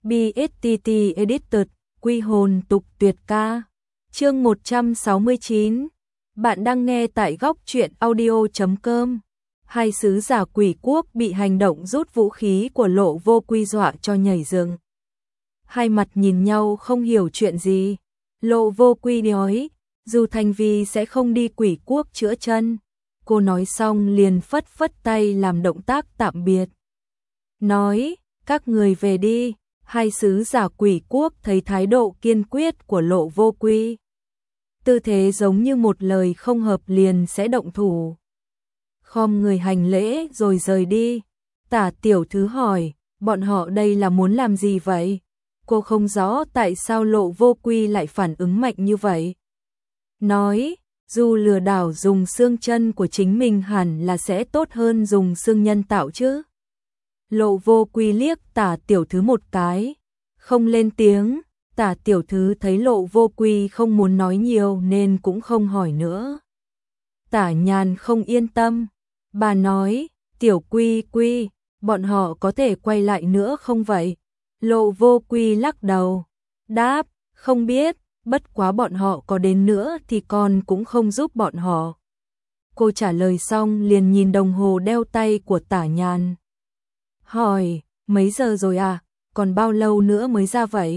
BSTT Edited, quy hồn tục tuyệt ca. Chương 169. Bạn đang nghe tại góc truyện audio.com. Hai sứ giả quỷ quốc bị hành động rút vũ khí của Lộ Vô Quy dọa cho nhảy dựng. Hai mặt nhìn nhau không hiểu chuyện gì. Lộ Vô Quy nói, dù Thành Vi sẽ không đi quỷ quốc chữa chân. Cô nói xong liền phất phất tay làm động tác tạm biệt. Nói, các người về đi. Hai sứ giả quỷ quốc thấy thái độ kiên quyết của Lộ Vô Quy. Tư thế giống như một lời không hợp liền sẽ động thủ. Khom người hành lễ rồi rời đi. Tả tiểu thư hỏi, bọn họ đây là muốn làm gì vậy? Cô không rõ tại sao Lộ Vô Quy lại phản ứng mạnh như vậy. Nói, dù lừa đảo dùng xương chân của chính mình hẳn là sẽ tốt hơn dùng xương nhân tạo chứ. Lộ Vô Quy liếc Tả tiểu thư một cái, không lên tiếng. Tả tiểu thư thấy Lộ Vô Quy không muốn nói nhiều nên cũng không hỏi nữa. Tả Nhàn không yên tâm, bà nói, tiểu Quy Quy, bọn họ có thể quay lại nữa không vậy? Lộ Vô Quy lắc đầu, đáp, không biết, bất quá bọn họ có đến nữa thì con cũng không giúp bọn họ. Cô trả lời xong liền nhìn đồng hồ đeo tay của Tả Nhàn. Hỏi, mấy giờ rồi à, còn bao lâu nữa mới ra vậy?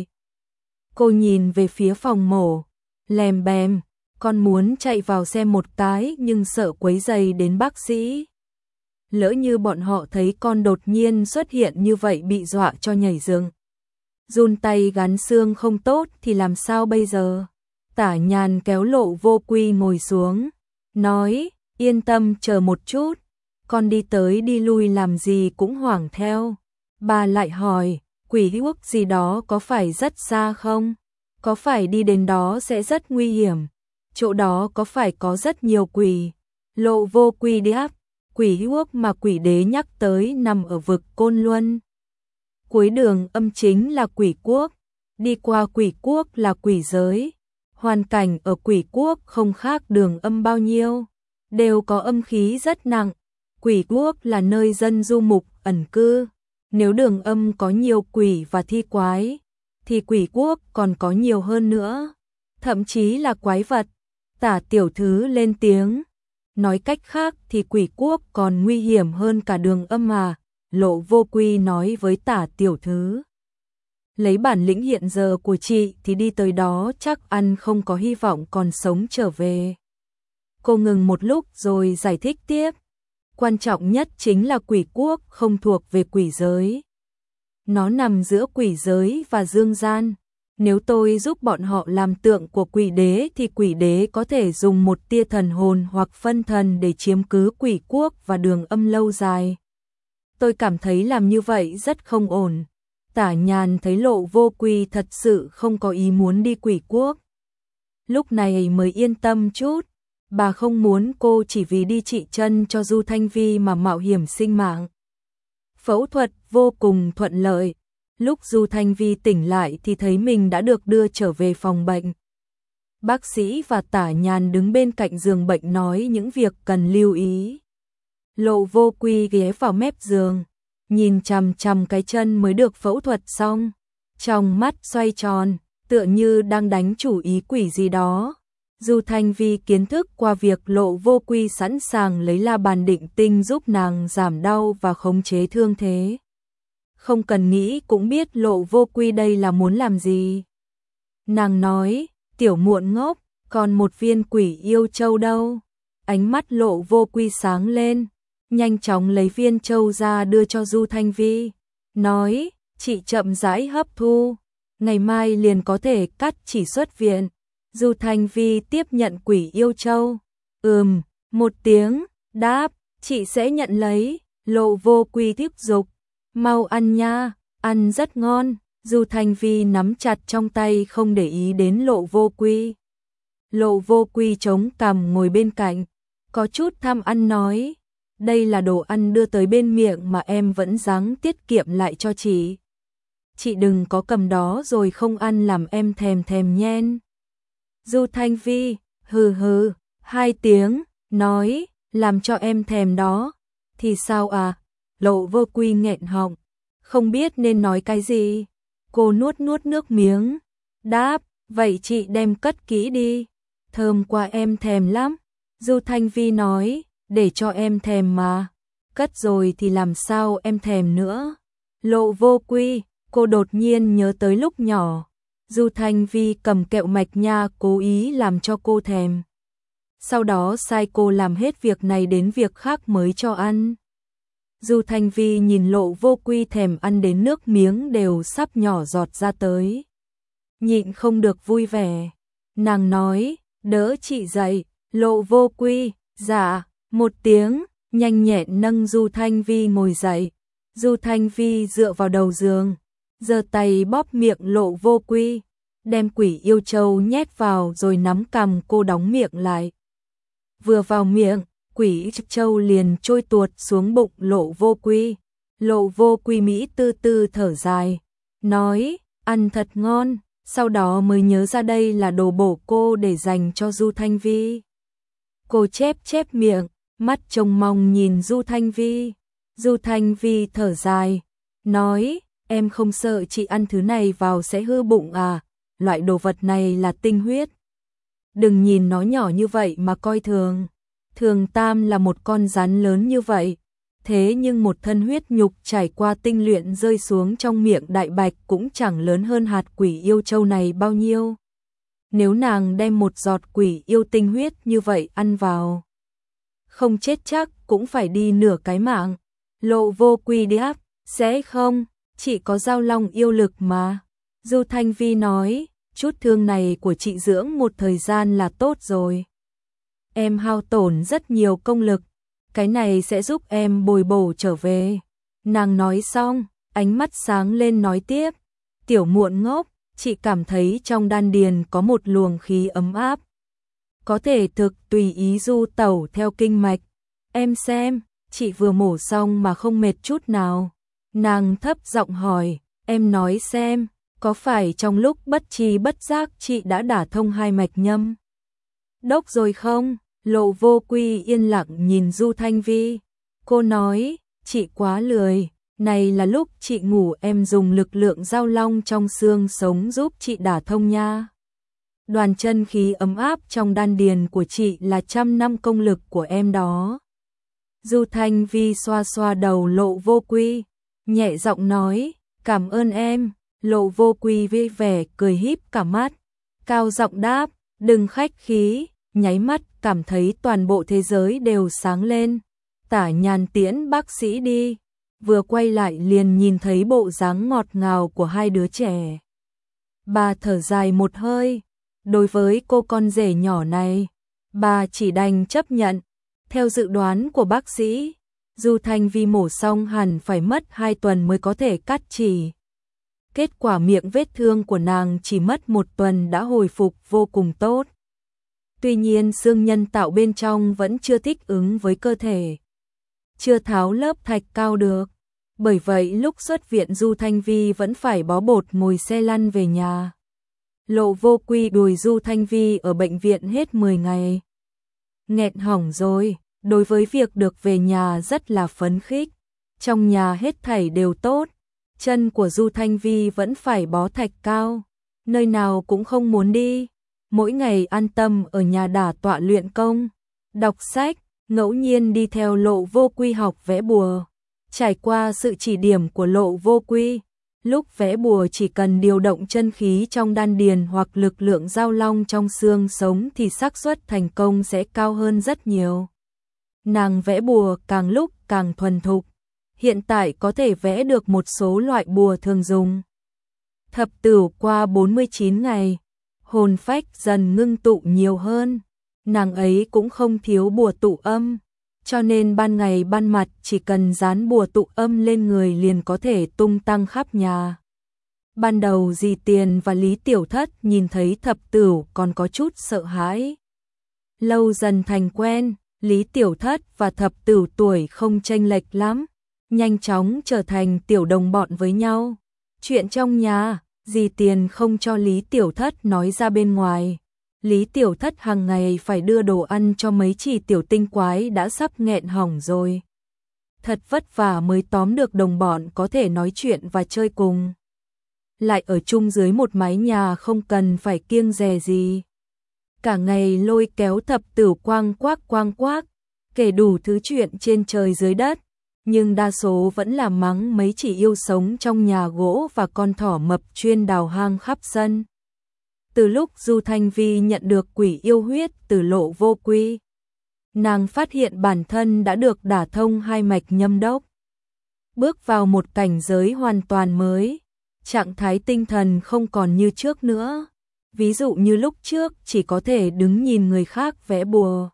Cô nhìn về phía phòng mổ, lèm bèm, con muốn chạy vào xem một cái nhưng sợ quấy rầy đến bác sĩ. Lỡ như bọn họ thấy con đột nhiên xuất hiện như vậy bị dọa cho nhảy dựng. Run tay gắn xương không tốt thì làm sao bây giờ? Tả Nhàn kéo Lộ Vô Quy ngồi xuống, nói, yên tâm chờ một chút, con đi tới đi lui làm gì cũng hoảng theo. Bà lại hỏi, quỷ quốc gì đó có phải rất xa không? Có phải đi đến đó sẽ rất nguy hiểm? Chỗ đó có phải có rất nhiều quỷ? Lộ Vô Quy đáp, quỷ quốc mà quỷ đế nhắc tới nằm ở vực Côn Luân. Cuối đường âm chính là quỷ quốc, đi qua quỷ quốc là quỷ giới. Hoàn cảnh ở quỷ quốc không khác đường âm bao nhiêu, đều có âm khí rất nặng. Quỷ quốc là nơi dân du mục ẩn cư. Nếu đường âm có nhiều quỷ và thi quái, thì quỷ quốc còn có nhiều hơn nữa, thậm chí là quái vật. Tả tiểu thư lên tiếng, nói cách khác thì quỷ quốc còn nguy hiểm hơn cả đường âm mà. Lộ Vô Quy nói với Tả tiểu thư, lấy bản lĩnh hiện giờ của chị thì đi tới đó chắc ăn không có hy vọng còn sống trở về. Cô ngừng một lúc rồi giải thích tiếp. Quan trọng nhất chính là quỷ quốc không thuộc về quỷ giới. Nó nằm giữa quỷ giới và dương gian. Nếu tôi giúp bọn họ làm tượng của quỷ đế thì quỷ đế có thể dùng một tia thần hồn hoặc phân thần để chiếm cứ quỷ quốc và đường âm lâu dài. Tôi cảm thấy làm như vậy rất không ổn. Tả Nhàn thấy Lộ Vô Quy thật sự không có ý muốn đi quỷ quốc. Lúc này mới yên tâm chút. Bà không muốn cô chỉ vì đi trị chân cho Du Thanh Vi mà mạo hiểm sinh mạng. Phẫu thuật vô cùng thuận lợi. Lúc Du Thanh Vi tỉnh lại thì thấy mình đã được đưa trở về phòng bệnh. Bác sĩ và Tả Nhàn đứng bên cạnh giường bệnh nói những việc cần lưu ý. Lộ Vô Quy ghé vào mép giường, nhìn chằm chằm cái chân mới được phẫu thuật xong. Trong mắt xoay tròn, tựa như đang đánh chủ ý quỷ gì đó. Du Thanh Vi kiến thức qua việc Lộ Vô Quy sẵn sàng lấy la bàn định tinh giúp nàng giảm đau và khống chế thương thế. Không cần nghĩ cũng biết Lộ Vô Quy đây là muốn làm gì. Nàng nói, tiểu muộn ngốc, còn một viên quỷ yêu châu đâu? Ánh mắt Lộ Vô Quy sáng lên, nhanh chóng lấy viên châu ra đưa cho Du Thanh Vi. Nói, chị chậm rãi hấp thu, ngày mai liền có thể cắt chỉ xuất viện. Du Thanh Vi tiếp nhận quỷ yêu châu. Một tiếng, đáp, chị sẽ nhận lấy. Lộ Vô Quy tiếp dục, mau ăn nha, ăn rất ngon. Du Thanh Vi nắm chặt trong tay không để ý đến Lộ Vô Quy. Lộ Vô Quy chống cằm ngồi bên cạnh, có chút tham ăn nói, đây là đồ ăn đưa tới bên miệng mà em vẫn ráng tiết kiệm lại cho chị. Chị đừng có cầm đó rồi không ăn làm em thèm nhen. Du Thanh Vi, hừ hừ, 2 tiếng, nói, làm cho em thèm đó. Thì sao à? Lộ Vô Quy nghẹn họng, không biết nên nói cái gì. Cô nuốt nuốt nước miếng, đáp, vậy chị đem cất kỹ đi. Thơm quá em thèm lắm. Du Thanh Vi nói, để cho em thèm mà. Cất rồi thì làm sao em thèm nữa. Lộ Vô Quy, cô đột nhiên nhớ tới lúc nhỏ. Du Thanh Vi cầm kẹo mạch nha cố ý làm cho cô thèm. Sau đó sai cô làm hết việc này đến việc khác mới cho ăn. Du Thanh Vi nhìn Lộ Vô Quy thèm ăn đến nước miếng đều sắp nhỏ giọt ra tới. Nhịn không được vui vẻ. Nàng nói, đỡ chị dậy. Lộ Vô Quy, dạ, một tiếng, nhanh nhẹn nâng Du Thanh Vi ngồi dậy. Du Thanh Vi dựa vào đầu giường, giơ tay bóp miệng Lộ Vô Quy, đem quỷ yêu châu nhét vào rồi nắm cằm cô đóng miệng lại. Vừa vào miệng, quỷ châu liền trôi tuột xuống bụng Lộ Vô Quy. Lộ Vô Quy Mỹ tư tư thở dài, nói, ăn thật ngon, sau đó mới nhớ ra đây là đồ bổ cô để dành cho Du Thanh Vi. Cô chép chép miệng, mắt trông mong nhìn Du Thanh Vi. Du Thanh Vi thở dài, nói, em không sợ chị ăn thứ này vào sẽ hư bụng à, loại đồ vật này là tinh huyết. Đừng nhìn nó nhỏ như vậy mà coi thường. Thường Tam là một con rắn lớn như vậy, thế nhưng một thân huyết nhục trải qua tinh luyện rơi xuống trong miệng đại bạch cũng chẳng lớn hơn hạt quỷ yêu châu này bao nhiêu. Nếu nàng đem một giọt quỷ yêu tinh huyết như vậy ăn vào, không chết chắc cũng phải đi nửa cái mạng. Lộ Vô Quy đáp, sẽ không, chị có giao long yêu lực mà. Du Thanh Vi nói, chút thương này của chị dưỡng một thời gian là tốt rồi. Em hao tổn rất nhiều công lực, cái này sẽ giúp em bồi bổ trở về. Nàng nói xong, ánh mắt sáng lên nói tiếp, tiểu muộn ngốc, chị cảm thấy trong đan điền có một luồng khí ấm áp. Có thể thực tùy ý du tẩu theo kinh mạch. Em xem, chị vừa mổ xong mà không mệt chút nào. Nàng thấp giọng hỏi, em nói xem, có phải trong lúc bất tri bất giác chị đã đả thông hai mạch nhâm đốc rồi không? Lộ Vô Quy yên lặng nhìn Du Thanh Vi. Cô nói, chị quá lười, này là lúc chị ngủ em dùng lực lượng giao long trong xương sống giúp chị đả thông nha. Đoàn chân khí ấm áp trong đan điền của chị là 100 năm công lực của em đó. Du Thanh Vi xoa xoa đầu Lộ Vô Quy, nhẹ giọng nói, cảm ơn em. Lộ Vô Quy vui vẻ cười híp cả mắt, cao giọng đáp, đừng khách khí, nháy mắt cảm thấy toàn bộ thế giới đều sáng lên. Tả Nhàn tiễn bác sĩ đi, vừa quay lại liền nhìn thấy bộ dáng ngọt ngào của hai đứa trẻ. Bà thở dài một hơi, đối với cô con rể nhỏ này, bà chỉ đành chấp nhận. Theo dự đoán của bác sĩ, Du Thanh Vi mổ xong hẳn phải mất 2 tuần mới có thể cắt chỉ. Kết quả miệng vết thương của nàng chỉ mất 1 tuần đã hồi phục vô cùng tốt. Tuy nhiên xương nhân tạo bên trong vẫn chưa thích ứng với cơ thể, chưa tháo lớp thạch cao được. Bởi vậy lúc xuất viện Du Thanh Vi vẫn phải bó bột ngồi xe lăn về nhà. Lộ Vô Quy đuổi Du Thanh Vi ở bệnh viện hết 10 ngày. Nghẹn hỏng rồi, đối với việc được về nhà rất là phấn khích. Trong nhà hết thảy đều tốt, chân của Du Thanh Vi vẫn phải bó thạch cao, nơi nào cũng không muốn đi. Mỗi ngày an tâm ở nhà đả tọa luyện công, đọc sách, ngẫu nhiên đi theo Lộ Vô Quy học vẽ bùa. Trải qua sự chỉ điểm của Lộ Vô Quy, lúc vẽ bùa chỉ cần điều động chân khí trong đan điền hoặc lực lượng giao long trong xương sống thì xác suất thành công sẽ cao hơn rất nhiều. Nàng vẽ bùa càng lúc càng thuần thục, hiện tại có thể vẽ được một số loại bùa thường dùng. Thập Tửu qua 49 ngày, hồn phách dần ngưng tụ nhiều hơn, nàng ấy cũng không thiếu bùa tụ âm, cho nên ban ngày ban mặt chỉ cần dán bùa tụ âm lên người liền có thể tung tăng khắp nhà. Ban đầu Dì Tiền và Lý Tiểu Thất nhìn thấy Thập Tửu còn có chút sợ hãi. Lâu dần thành quen, Lý Tiểu Thất và Thập Tửu tuổi không chênh lệch lắm, nhanh chóng trở thành tiểu đồng bọn với nhau. Chuyện trong nhà, Dì Tiền không cho Lý Tiểu Thất nói ra bên ngoài. Lý Tiểu Thất hàng ngày phải đưa đồ ăn cho mấy chỉ tiểu tinh quái đã sắp nghẹn hỏng rồi. Thật vất vả mới tóm được đồng bọn có thể nói chuyện và chơi cùng. lại ở chung dưới một mái nhà không cần phải kiêng dè gì. Cả ngày lôi kéo thập tửu quang quác, kể đủ thứ chuyện trên trời dưới đất, nhưng đa số vẫn là mắng mấy chỉ yêu sống trong nhà gỗ và con thỏ mập chuyên đào hang khắp sân. Từ lúc Du Thanh Vi nhận được quỷ yêu huyết từ Lộ Vô Quy, nàng phát hiện bản thân đã được đả thông hai mạch nhâm đốc, bước vào một cảnh giới hoàn toàn mới, trạng thái tinh thần không còn như trước nữa. Ví dụ như lúc trước chỉ có thể đứng nhìn người khác vẽ bùa,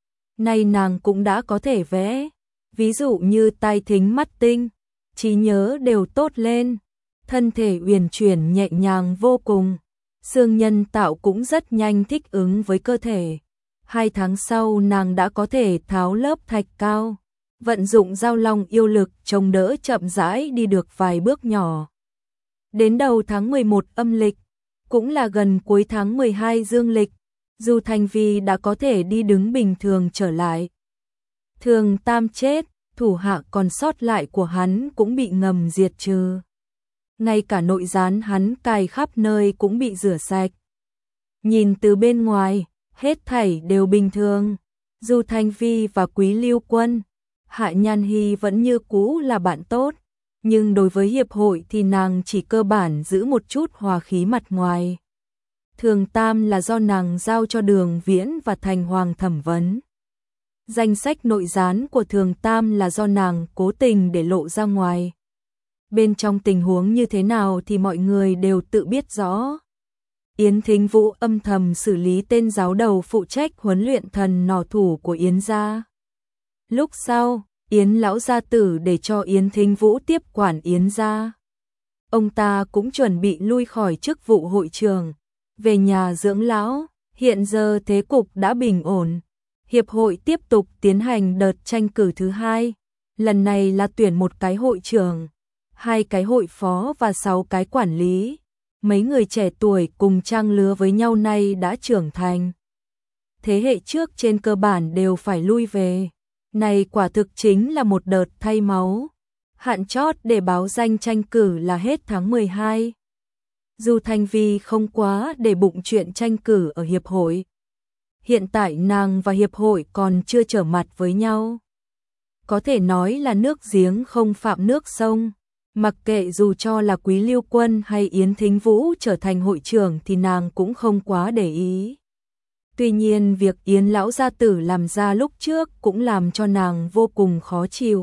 nay nàng cũng đã có thể vẽ, ví dụ như tai thính mắt tinh, trí nhớ đều tốt lên, thân thể uyển chuyển nhẹ nhàng vô cùng, xương nhân tạo cũng rất nhanh thích ứng với cơ thể. 2 tháng sau nàng đã có thể tháo lớp thạch cao, vận dụng giao long yêu lực chống đỡ chậm rãi đi được vài bước nhỏ. Đến đầu tháng 11 âm lịch, cũng là gần cuối tháng 12 dương lịch, Du Thanh Vi đã có thể đi đứng bình thường trở lại. Thường Tam chết, thủ hạ còn sót lại của hắn cũng bị ngầm diệt trừ. Ngay cả nội gián hắn cài khắp nơi cũng bị rửa sạch. Nhìn từ bên ngoài, hết thảy đều bình thường. Du Thanh Vi và Quý Lưu Quân, Hạ Nhan Hy vẫn như cũ là bạn tốt, nhưng đối với hiệp hội thì nàng chỉ cơ bản giữ một chút hòa khí mặt ngoài. Thường Tam là do nàng giao cho Đường Viễn và Thành Hoàng thẩm vấn. Danh sách nội gián của Thường Tam là do nàng cố tình để lộ ra ngoài. Bên trong tình huống như thế nào thì mọi người đều tự biết rõ. Yến Thính Vũ âm thầm xử lý tên giáo đầu phụ trách huấn luyện thần nỏ thủ của Yến gia. Lúc sau, Yến lão gia tử để cho Yến Thính Vũ tiếp quản Yến gia. Ông ta cũng chuẩn bị lui khỏi chức vụ hội trưởng, về nhà dưỡng lão. Hiện giờ thế cục đã bình ổn. Hiệp hội tiếp tục tiến hành đợt tranh cử thứ 2. Lần này là tuyển một cái hội trưởng, 2 cái hội phó và 6 cái quản lý. Mấy người trẻ tuổi cùng trang lứa với nhau nay đã trưởng thành. Thế hệ trước trên cơ bản đều phải lui về. Này quả thực chính là một đợt thay máu. Hạn chót để báo danh tranh cử là hết tháng 12. Du Thanh Vi không quá để bụng chuyện tranh cử ở hiệp hội. Hiện tại nàng và hiệp hội còn chưa trở mặt với nhau. Có thể nói là nước giếng không phạm nước sông. Mặc kệ dù cho là Quý Lưu Quân hay Yến Thính Vũ trở thành hội trưởng thì nàng cũng không quá để ý. Tuy nhiên việc Yến lão gia tử làm ra lúc trước cũng làm cho nàng vô cùng khó chịu.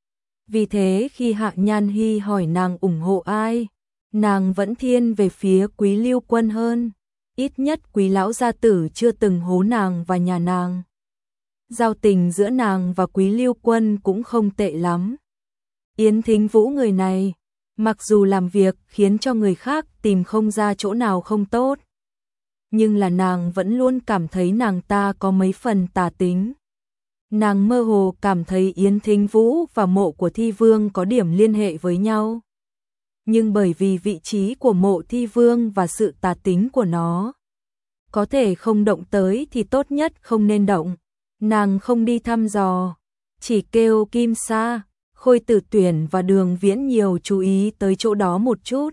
Vì thế khi Hạ Nhan Hy hỏi nàng ủng hộ ai, nàng vẫn thiên về phía Quý Lưu Quân hơn. Ít nhất Quý lão gia tử chưa từng hố nàng và nhà nàng. Giao tình giữa nàng và Quý Lưu Quân cũng không tệ lắm. Yến Thính Vũ người này, mặc dù làm việc khiến cho người khác tìm không ra chỗ nào không tốt, nhưng là nàng vẫn luôn cảm thấy nàng ta có mấy phần tà tính. Nàng mơ hồ cảm thấy Yến Thính Vũ và mộ của Thi Vương có điểm liên hệ với nhau. Nhưng bởi vì vị trí của mộ Thi Vương và sự tà tính của nó, có thể không động tới thì tốt nhất không nên động. Nàng không đi thăm dò, chỉ kêu Kim Sa, Khôi Tử Tuyển và Đường Viễn nhiều chú ý tới chỗ đó một chút.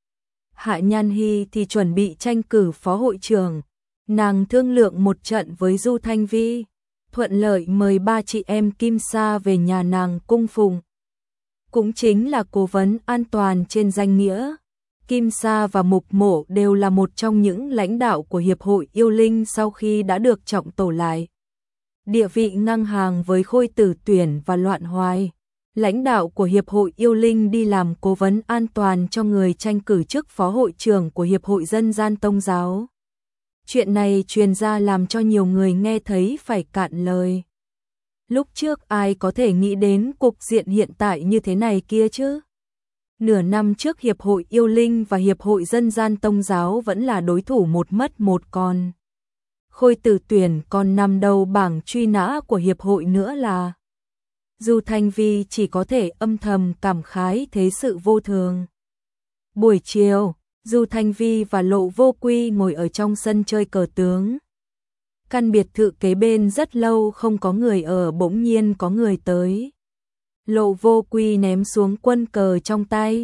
Hạ Nhan Hy thì chuẩn bị tranh cử phó hội trưởng. Nàng thương lượng một trận với Du Thanh Vi, thuận lợi mời 3 chị em Kim Sa về nhà nàng cung phụng. Cũng chính là cố vấn an toàn trên danh nghĩa. Kim Sa và Mục Mộ đều là một trong những lãnh đạo của Hiệp hội Yêu Linh sau khi đã được trọng tổ lại. Địa vị ngang hàng với Khôi Tử Tuyển và Loạn Hoài. Lãnh đạo của Hiệp hội Yêu Linh đi làm cố vấn an toàn cho người tranh cử chức phó hội trưởng của Hiệp hội Dân gian Tông giáo. Chuyện này truyền ra làm cho nhiều người nghe thấy phải cạn lời. Lúc trước ai có thể nghĩ đến cục diện hiện tại như thế này kia chứ? Nửa năm trước Hiệp hội Yêu Linh và Hiệp hội Dân gian Tông giáo vẫn là đối thủ một mất một còn. Khôi Tử Tuyển còn nằm đầu bảng truy nã của Hiệp hội nữa là. Du Thanh Vi chỉ có thể âm thầm cảm khái thế sự vô thường. Buổi chiều, Du Thanh Vi và Lộ Vô Quy ngồi ở trong sân chơi cờ tướng. Căn biệt thự kế bên rất lâu không có người ở, bỗng nhiên có người tới. Lộ Vô Quy ném xuống quân cờ trong tay,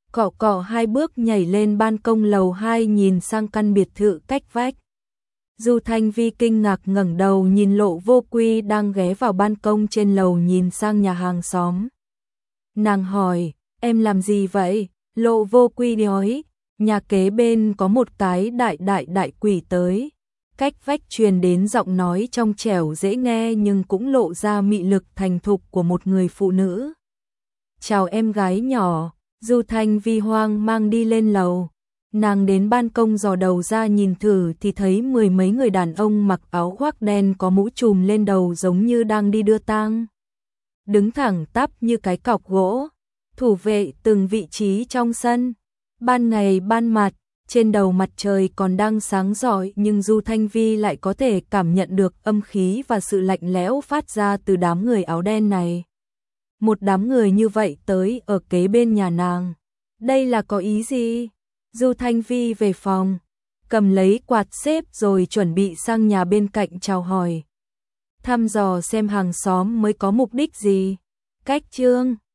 Cọ cọ hai bước nhảy lên ban công lầu 2 nhìn sang căn biệt thự cách vách. Du Thanh Vi kinh ngạc ngẩng đầu nhìn Lộ Vô Quy đang ghé vào ban công trên lầu nhìn sang nhà hàng xóm. Nàng hỏi, em làm gì vậy? Lộ Vô Quy nói, nhà kế bên có một cái đại quỷ tới. Cách vách truyền đến giọng nói trong trẻo dễ nghe nhưng cũng lộ ra mị lực thành thục của một người phụ nữ. Chào em gái nhỏ, Du Thanh Vi hoang mang đi lên lầu. Nàng đến ban công dò đầu ra nhìn thử thì thấy mười mấy người đàn ông mặc áo khoác đen có mũ trùm lên đầu giống như đang đi đưa tang. Đứng thẳng tắp như cái cọc gỗ, thủ vệ từng vị trí trong sân. Ban ngày ban mặt, trên đầu mặt trời còn đang sáng rọi nhưng Du Thanh Vi lại có thể cảm nhận được âm khí và sự lạnh lẽo phát ra từ đám người áo đen này. Một đám người như vậy tới ở kế bên nhà nàng. Đây là có ý gì? Du Thanh Vi về phòng, cầm lấy quạt xếp rồi chuẩn bị sang nhà bên cạnh chào hỏi. Thăm dò xem hàng xóm mới có mục đích gì. Cách chương